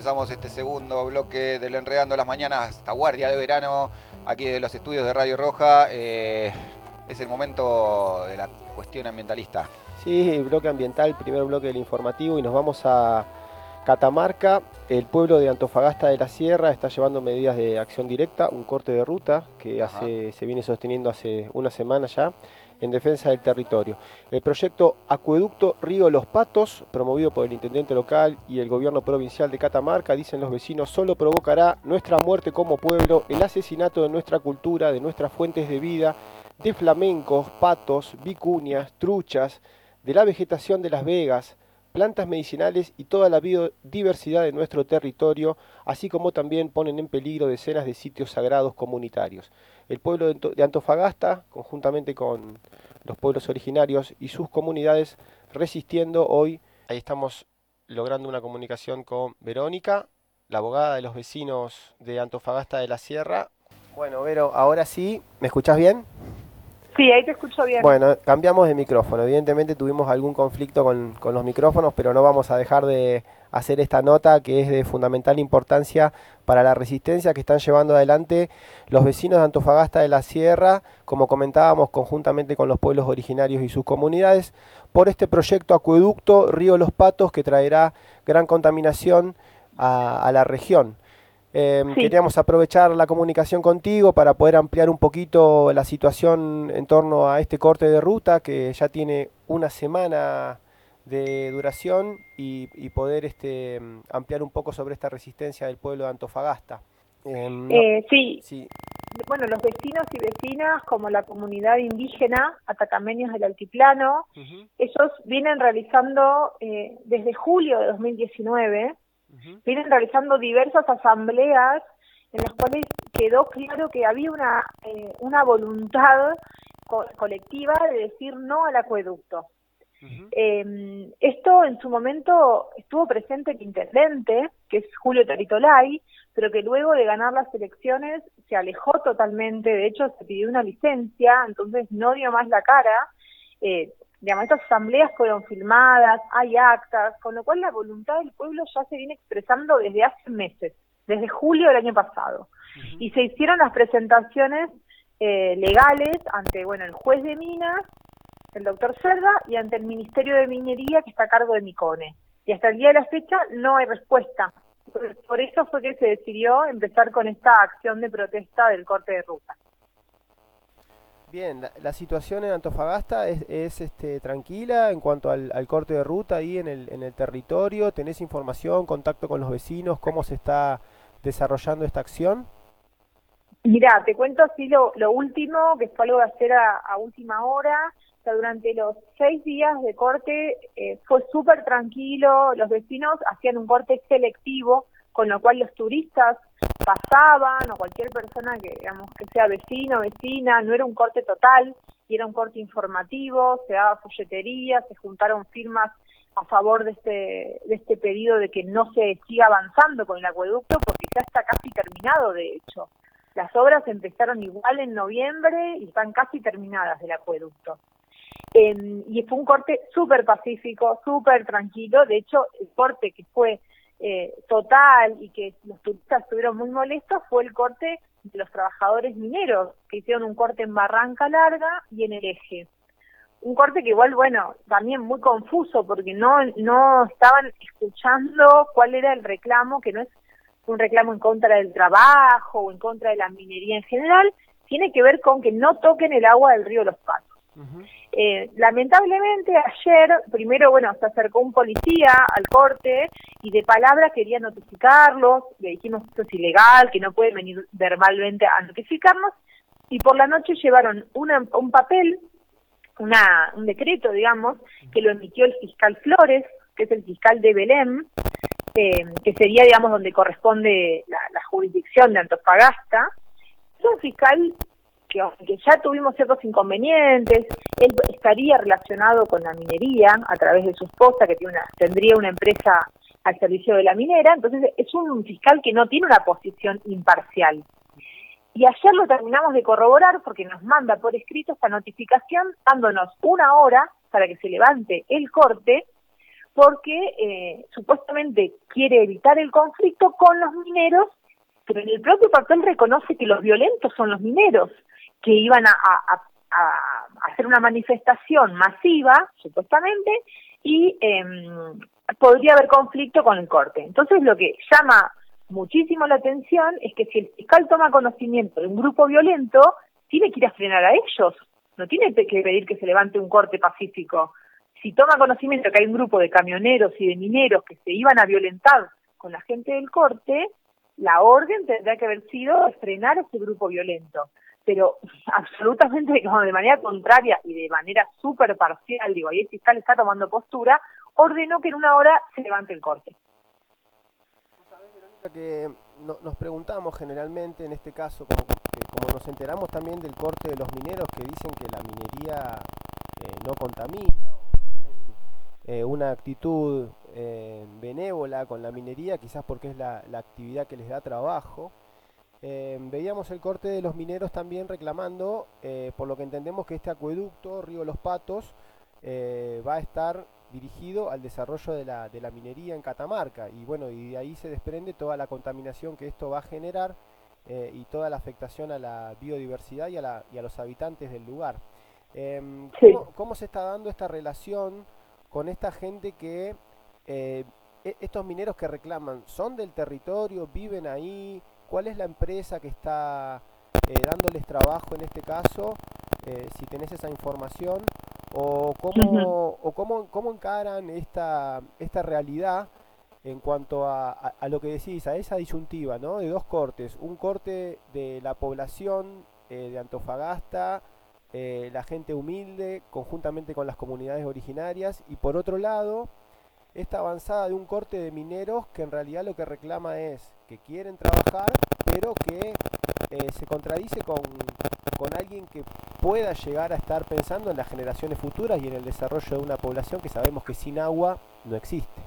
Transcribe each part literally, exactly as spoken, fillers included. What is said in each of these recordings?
comenzamos este segundo bloque del Enredando las Mañanas, esta guardia de verano, aquí de los estudios de Radio Roja. Eh, es el momento de la cuestión ambientalista. Sí, bloque ambiental, primer bloque del informativo, y nos vamos a Catamarca. El pueblo de Antofagasta de la Sierra está llevando medidas de acción directa, un corte de ruta que hace, se viene sosteniendo hace una semana ya, en defensa del territorio. El proyecto Acueducto Río Los Patos, promovido por el intendente local y el gobierno provincial de Catamarca, dicen los vecinos, solo provocará nuestra muerte como pueblo, el asesinato de nuestra cultura, de nuestras fuentes de vida, de flamencos, patos, vicuñas, truchas, de la vegetación de Las Vegas, plantas medicinales y toda la biodiversidad de nuestro territorio, así como también ponen en peligro decenas de sitios sagrados comunitarios. El pueblo de Antofagasta, conjuntamente con los pueblos originarios y sus comunidades, resistiendo hoy. Ahí estamos logrando una comunicación con Verónica, la abogada de los vecinos de Antofagasta de la Sierra. Bueno, Vero, ahora sí, ¿me escuchás bien? Sí, ahí te escucho bien. Bueno, cambiamos de micrófono. Evidentemente tuvimos algún conflicto con, con los micrófonos, pero no vamos a dejar de hacer esta nota que es de fundamental importancia para la resistencia que están llevando adelante los vecinos de Antofagasta de la Sierra, como comentábamos, conjuntamente con los pueblos originarios y sus comunidades, por este proyecto Acueducto Río Los Patos que traerá gran contaminación a, a la región. Eh, sí. Queríamos aprovechar la comunicación contigo para poder ampliar un poquito la situación en torno a este corte de ruta que ya tiene una semana de duración y, y poder este, ampliar un poco sobre esta resistencia del pueblo de Antofagasta. Eh, no, eh, sí. sí, bueno, los vecinos y vecinas como la comunidad indígena atacameños del Altiplano, uh-huh. ellos vienen realizando eh, desde julio de dos mil diecinueve vienen realizando diversas asambleas en las cuales quedó claro que había una eh, una voluntad co colectiva de decir no al acueducto. Uh-huh. eh, esto en su momento estuvo presente el intendente, que es Julio Taritolay, pero que luego de ganar las elecciones se alejó totalmente, de hecho se pidió una licencia, entonces no dio más la cara. eh, Digamos, estas asambleas fueron filmadas, hay actas, con lo cual la voluntad del pueblo ya se viene expresando desde hace meses, desde julio del año pasado. Uh-huh. Y se hicieron las presentaciones eh, legales ante, bueno, el juez de Minas, el doctor Cerda, y ante el Ministerio de Minería, que está a cargo de Micone. Y hasta el día de la fecha no hay respuesta. Por, por eso fue que se decidió empezar con esta acción de protesta del corte de ruta. Bien, la, la situación en Antofagasta es, es este, tranquila en cuanto al, al corte de ruta ahí en el, en el territorio. ¿Tenés información, contacto con los vecinos? ¿Cómo se está desarrollando esta acción? Mirá, te cuento así lo, lo último, que fue algo de hacer a, a última hora. O sea, durante los seis días de corte eh, fue súper tranquilo. Los vecinos hacían un corte selectivo, con lo cual los turistas pasaban, o cualquier persona que, digamos, que sea vecino o vecina, no era un corte total, y era un corte informativo, se daba folletería, se juntaron firmas a favor de este de este pedido de que no se siga avanzando con el acueducto, porque ya está casi terminado, de hecho. Las obras empezaron igual en noviembre y están casi terminadas del acueducto. Eh, y fue un corte súper pacífico, súper tranquilo. De hecho, el corte que fue Eh, total y que los turistas estuvieron muy molestos fue el corte de los trabajadores mineros, que hicieron un corte en Barranca Larga y en el Eje. Un corte que igual, bueno, también muy confuso, porque no, no estaban escuchando cuál era el reclamo, que no es un reclamo en contra del trabajo o en contra de la minería en general, tiene que ver con que no toquen el agua del río Los Patos. Uh-huh. Eh, lamentablemente ayer, primero, bueno, se acercó un policía al corte y de palabra quería notificarlos, le dijimos que esto es ilegal, que no pueden venir verbalmente a notificarnos, y por la noche llevaron una, un papel, una, un decreto, digamos, que lo emitió el fiscal Flores, que es el fiscal de Belém, eh, que sería, digamos, donde corresponde la, la jurisdicción de Antofagasta. Es un fiscal que aunque ya tuvimos ciertos inconvenientes, él estaría relacionado con la minería a través de su esposa, que tiene una, tendría una empresa al servicio de la minera, entonces es un fiscal que no tiene una posición imparcial. Y ayer lo terminamos de corroborar porque nos manda por escrito esta notificación dándonos una hora para que se levante el corte, porque eh, supuestamente quiere evitar el conflicto con los mineros, pero en el propio papel reconoce que los violentos son los mineros, que iban a, a, a, a hacer una manifestación masiva, supuestamente, y eh, podría haber conflicto con el corte. Entonces lo que llama muchísimo la atención es que si el fiscal toma conocimiento de un grupo violento, tiene que ir a frenar a ellos, no tiene que pedir que se levante un corte pacífico. Si toma conocimiento que hay un grupo de camioneros y de mineros que se iban a violentar con la gente del corte, la orden tendrá que haber sido frenar a ese grupo violento. Pero absolutamente como de manera contraria y de manera súper parcial, digo, ahí el fiscal está tomando postura, ordenó que en una hora se levante el corte. Que no, nos preguntamos generalmente en este caso, como, que, como nos enteramos también del corte de los mineros que dicen que la minería eh, no contamina, eh, una actitud eh, benévola con la minería, quizás porque es la, la actividad que les da trabajo. Eh, veíamos el corte de los mineros también reclamando, eh, por lo que entendemos que este acueducto, Río Los Patos, eh, va a estar dirigido al desarrollo de la, de la minería en Catamarca, y bueno, y de ahí se desprende toda la contaminación que esto va a generar eh, y toda la afectación a la biodiversidad y a, la, y a los habitantes del lugar. Eh, Sí. ¿cómo, ¿Cómo se está dando esta relación con esta gente que, eh, estos mineros que reclaman, son del territorio, viven ahí? ¿Cuál es la empresa que está eh, dándoles trabajo en este caso? Eh, si tenés esa información, o cómo, Uh-huh. o cómo, cómo encaran esta, esta realidad en cuanto a, a, a lo que decís, a esa disyuntiva, ¿no? De dos cortes, un corte de la población eh, de Antofagasta, eh, la gente humilde, conjuntamente con las comunidades originarias, y por otro lado, esta avanzada de un corte de mineros que en realidad lo que reclama es que quieren trabajar, pero que eh, se contradice con, con alguien que pueda llegar a estar pensando en las generaciones futuras y en el desarrollo de una población que sabemos que sin agua no existe.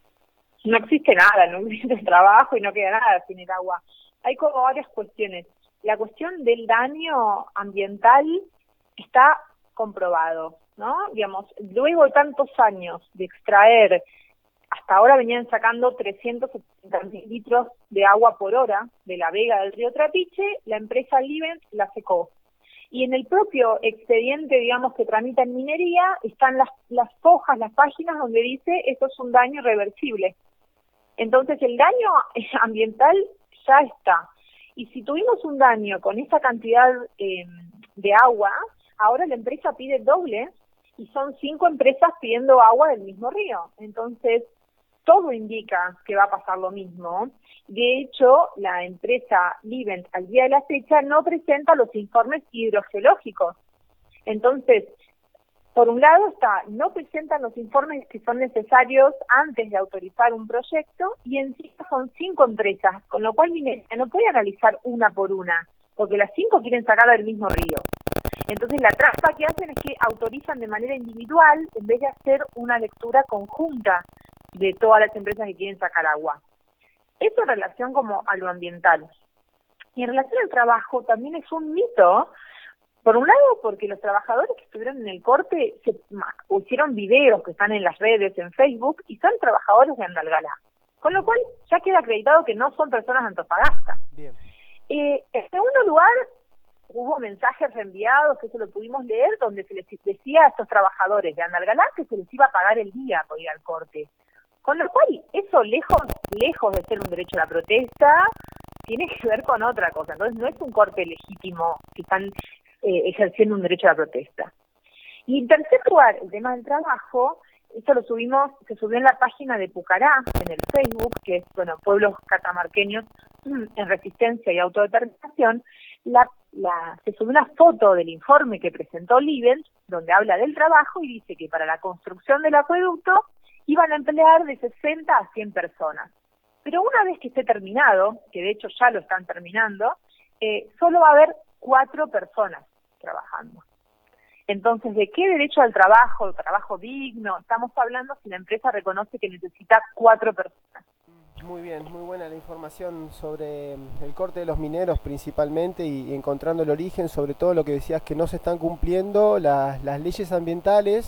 No existe nada, no existe trabajo y no queda nada sin el agua. Hay como varias cuestiones. La cuestión del daño ambiental está comprobado, ¿no? Digamos, luego de tantos años de extraer, hasta ahora venían sacando trescientos setenta mil litros de agua por hora de la vega del río Trapiche, la empresa Livent la secó. Y en el propio expediente, digamos, que tramita en minería, están las, las hojas, las páginas donde dice esto es un daño irreversible. Entonces el daño ambiental ya está. Y si tuvimos un daño con esta cantidad eh, de agua, ahora la empresa pide doble y son cinco empresas pidiendo agua del mismo río. Entonces todo indica que va a pasar lo mismo. De hecho, la empresa Livent al día de la fecha no presenta los informes hidrogeológicos. Entonces, por un lado está, no presentan los informes que son necesarios antes de autorizar un proyecto, y encima son cinco empresas, con lo cual Minería no puede analizar una por una, porque las cinco quieren sacarla del mismo río. Entonces la trampa que hacen es que autorizan de manera individual en vez de hacer una lectura conjunta de todas las empresas que quieren sacar agua. Eso en relación como a lo ambiental. Y en relación al trabajo también es un mito. Por un lado, porque los trabajadores que estuvieron en el corte se hicieron videos que están en las redes, en Facebook, y son trabajadores de Andalgalá. Con lo cual, ya queda acreditado que no son personas de Antofagasta. Bien. Eh, en segundo lugar, hubo mensajes reenviados, que eso lo pudimos leer, donde se les decía a estos trabajadores de Andalgalá que se les iba a pagar el día por ir al corte. Con lo cual, eso lejos, lejos de ser un derecho a la protesta, tiene que ver con otra cosa. Entonces, no es un corte legítimo que están Eh, ejerciendo un derecho a la protesta. Y en tercer lugar, el tema del trabajo, esto lo subimos, se subió en la página de Pucará, en el Facebook, que es, bueno, pueblos catamarqueños en resistencia y autodeterminación. La, la, se subió una foto del informe que presentó Livent, donde habla del trabajo y dice que para la construcción del acueducto iban a emplear de sesenta a cien personas. Pero una vez que esté terminado, que de hecho ya lo están terminando, eh, solo va a haber cuatro personas trabajando. Entonces, ¿de qué derecho al trabajo, trabajo digno estamos hablando si la empresa reconoce que necesita cuatro personas? Muy bien, muy buena la información sobre el corte de los mineros principalmente, y, y encontrando el origen, sobre todo lo que decías, que no se están cumpliendo las, las leyes ambientales,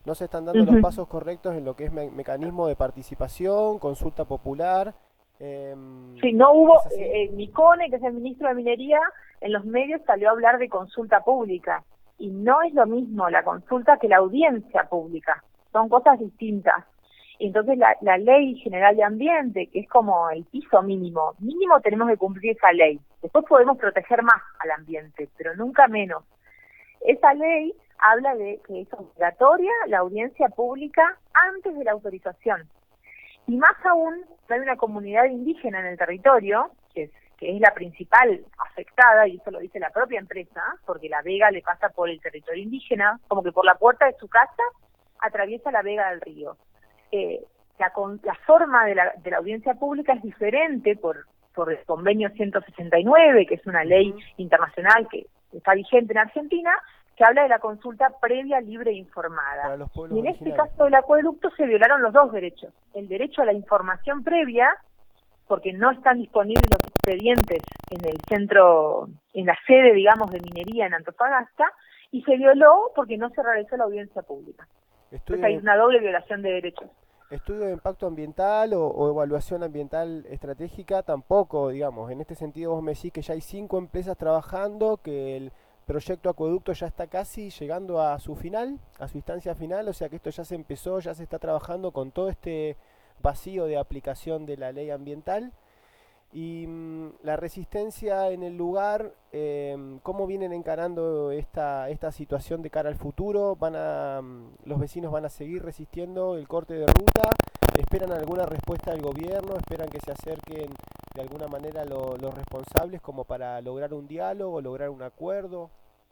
no se están dando Uh-huh. los pasos correctos en lo que es me mecanismo de participación, consulta popular. Eh, Sí, no hubo, ¿es así? eh, Micone, que es el ministro de Minería, en los medios salió a hablar de consulta pública, y no es lo mismo la consulta que la audiencia pública, son cosas distintas. Entonces la, la Ley General de Ambiente, que es como el piso mínimo, mínimo tenemos que cumplir esa ley, después podemos proteger más al ambiente, pero nunca menos. Esa ley habla de que es obligatoria la audiencia pública antes de la autorización. Y más aún, hay una comunidad indígena en el territorio, que es, que es la principal afectada, y eso lo dice la propia empresa, porque la vega le pasa por el territorio indígena, como que por la puerta de su casa atraviesa la vega del río. Eh, la, con, la forma de la, de la audiencia pública es diferente por, por el convenio ciento sesenta y nueve, que es una ley uh-huh. internacional que está vigente en Argentina, que habla de la consulta previa, libre e informada. Y en este caso del acueducto se violaron los dos derechos. El derecho a la información previa, porque no están disponibles los expedientes en el centro, en la sede, digamos, de minería en Antofagasta, y se violó porque no se realizó la audiencia pública. Estudio Entonces hay una doble violación de derechos. Estudio de impacto ambiental o, o evaluación ambiental estratégica tampoco, digamos. En este sentido vos me decís que ya hay cinco empresas trabajando, que el proyecto acueducto ya está casi llegando a su final, a su instancia final, o sea que esto ya se empezó, ya se está trabajando con todo este vacío de aplicación de la ley ambiental. Y mmm, la resistencia en el lugar, eh, ¿cómo vienen encarando esta, esta situación de cara al futuro? ¿Van a, los vecinos van a seguir resistiendo el corte de ruta? ¿Esperan alguna respuesta del gobierno? ¿Esperan que se acerquen de alguna manera lo, los responsables como para lograr un diálogo, lograr un acuerdo?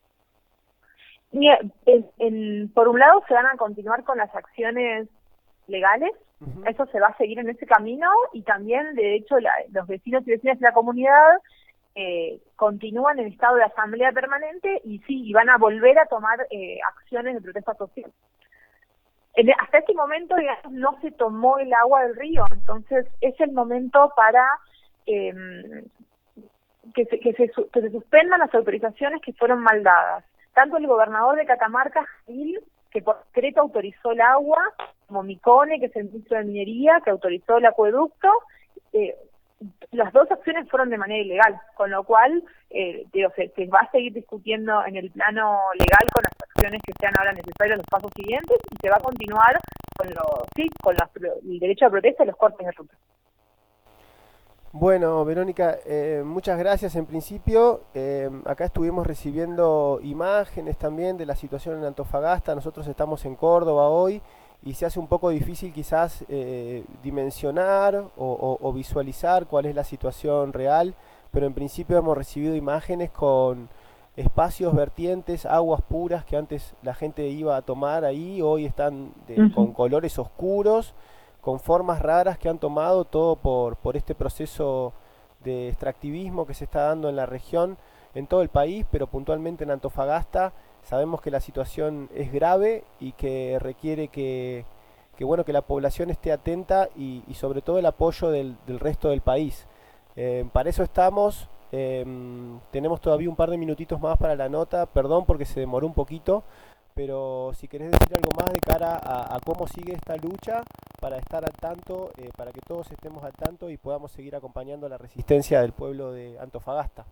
Mira, en, en, por un lado se van a continuar con las acciones legales, uh-huh. Eso se va a seguir en ese camino, y también de hecho la, los vecinos y vecinas de la comunidad eh, continúan en estado de asamblea permanente y sí, y van a volver a tomar eh, acciones de protesta social. En, hasta este momento, digamos, no se tomó el agua del río, entonces es el momento para eh, que, se, que, se, que se suspendan las autorizaciones que fueron mal dadas. Tanto el gobernador de Catamarca, Gil, que por decreto autorizó el agua, como Micone, que es el ministro de Minería, que autorizó el acueducto, eh, las dos acciones fueron de manera ilegal, con lo cual eh, digo, se, se va a seguir discutiendo en el plano legal con las acciones que sean ahora necesarias, los pasos siguientes, y se va a continuar con, lo, sí, con los, el derecho a protesta y los cortes de ruta. Bueno, Verónica, eh, muchas gracias en principio. Eh, acá estuvimos recibiendo imágenes también de la situación en Antofagasta. Nosotros estamos en Córdoba hoy y se hace un poco difícil quizás eh, dimensionar o, o, o visualizar cuál es la situación real, pero en principio hemos recibido imágenes con espacios vertientes, aguas puras que antes la gente iba a tomar ahí, hoy están de, uh-huh. con colores oscuros, con formas raras que han tomado, todo por, por este proceso de extractivismo que se está dando en la región, en todo el país, pero puntualmente en Antofagasta. Sabemos que la situación es grave y que requiere que, que, bueno, que la población esté atenta y, y sobre todo el apoyo del, del resto del país. Eh, para eso estamos, eh, tenemos todavía un par de minutitos más para la nota, perdón porque se demoró un poquito, pero si querés decir algo más de cara a, a cómo sigue esta lucha, para estar al tanto, eh, para que todos estemos al tanto y podamos seguir acompañando la resistencia del pueblo de Antofagasta.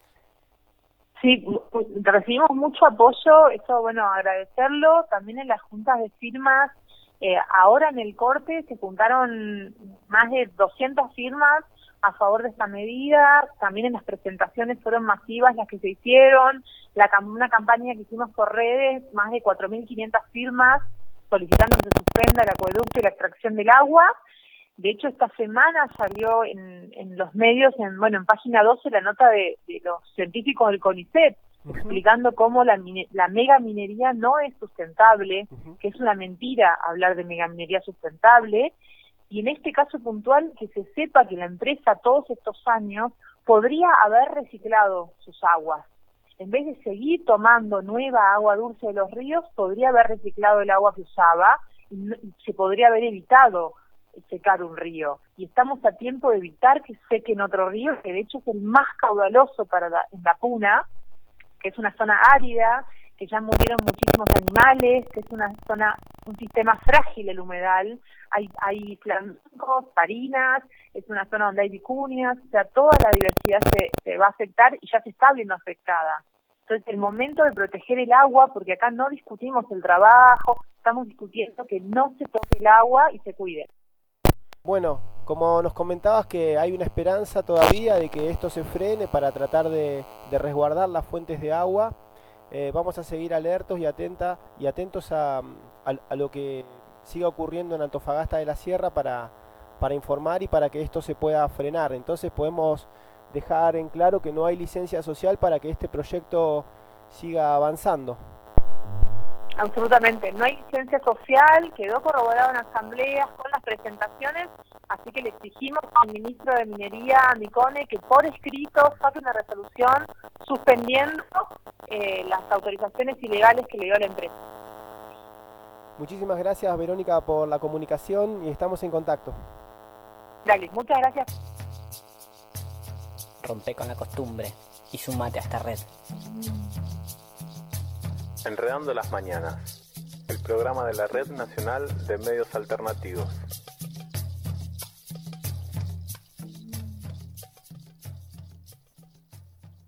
Sí, recibimos mucho apoyo, eso bueno, agradecerlo, también en las juntas de firmas, eh, ahora en el corte se juntaron más de doscientas firmas a favor de esta medida, también en las presentaciones fueron masivas las que se hicieron, la una campaña que hicimos por redes, más de cuatro mil quinientas firmas solicitando que se suspenda el acueducto y la extracción del agua. De hecho, esta semana salió en, en los medios, en bueno, en página doce, la nota de, de los científicos del CONICET, uh-huh. explicando cómo la, mine, la megaminería no es sustentable, uh-huh. que es una mentira hablar de megaminería sustentable, y en este caso puntual, que se sepa que la empresa todos estos años podría haber reciclado sus aguas. En vez de seguir tomando nueva agua dulce de los ríos, podría haber reciclado el agua que usaba y, no, y se podría haber evitado secar un río. Y estamos a tiempo de evitar que sequen otro río, que de hecho es el más caudaloso para la, en la Puna, que es una zona árida, que ya murieron muchísimos animales, que es una zona, un sistema frágil el humedal, hay, hay flamingos, parinas, es una zona donde hay vicuñas, o sea, toda la diversidad se, se va a afectar y ya se está viendo afectada. Entonces, el momento de proteger el agua, porque acá no discutimos el trabajo, estamos discutiendo que no se toque el agua y se cuide. Bueno, como nos comentabas que hay una esperanza todavía de que esto se frene para tratar de, de resguardar las fuentes de agua, eh, vamos a seguir alertos y, atenta, y atentos a, a, a lo que siga ocurriendo en Antofagasta de la Sierra para, para informar y para que esto se pueda frenar. Entonces podemos dejar en claro que no hay licencia social para que este proyecto siga avanzando. Absolutamente, no hay licencia social, quedó corroborado en asambleas con las presentaciones, así que le exigimos al ministro de Minería, Micone, que por escrito saque una resolución suspendiendo eh, las autorizaciones ilegales que le dio la empresa. Muchísimas gracias, Verónica, por la comunicación y estamos en contacto. Dale, muchas gracias. Rompe con la costumbre y sumate a esta red. Enredando las Mañanas, el programa de la Red Nacional de Medios Alternativos.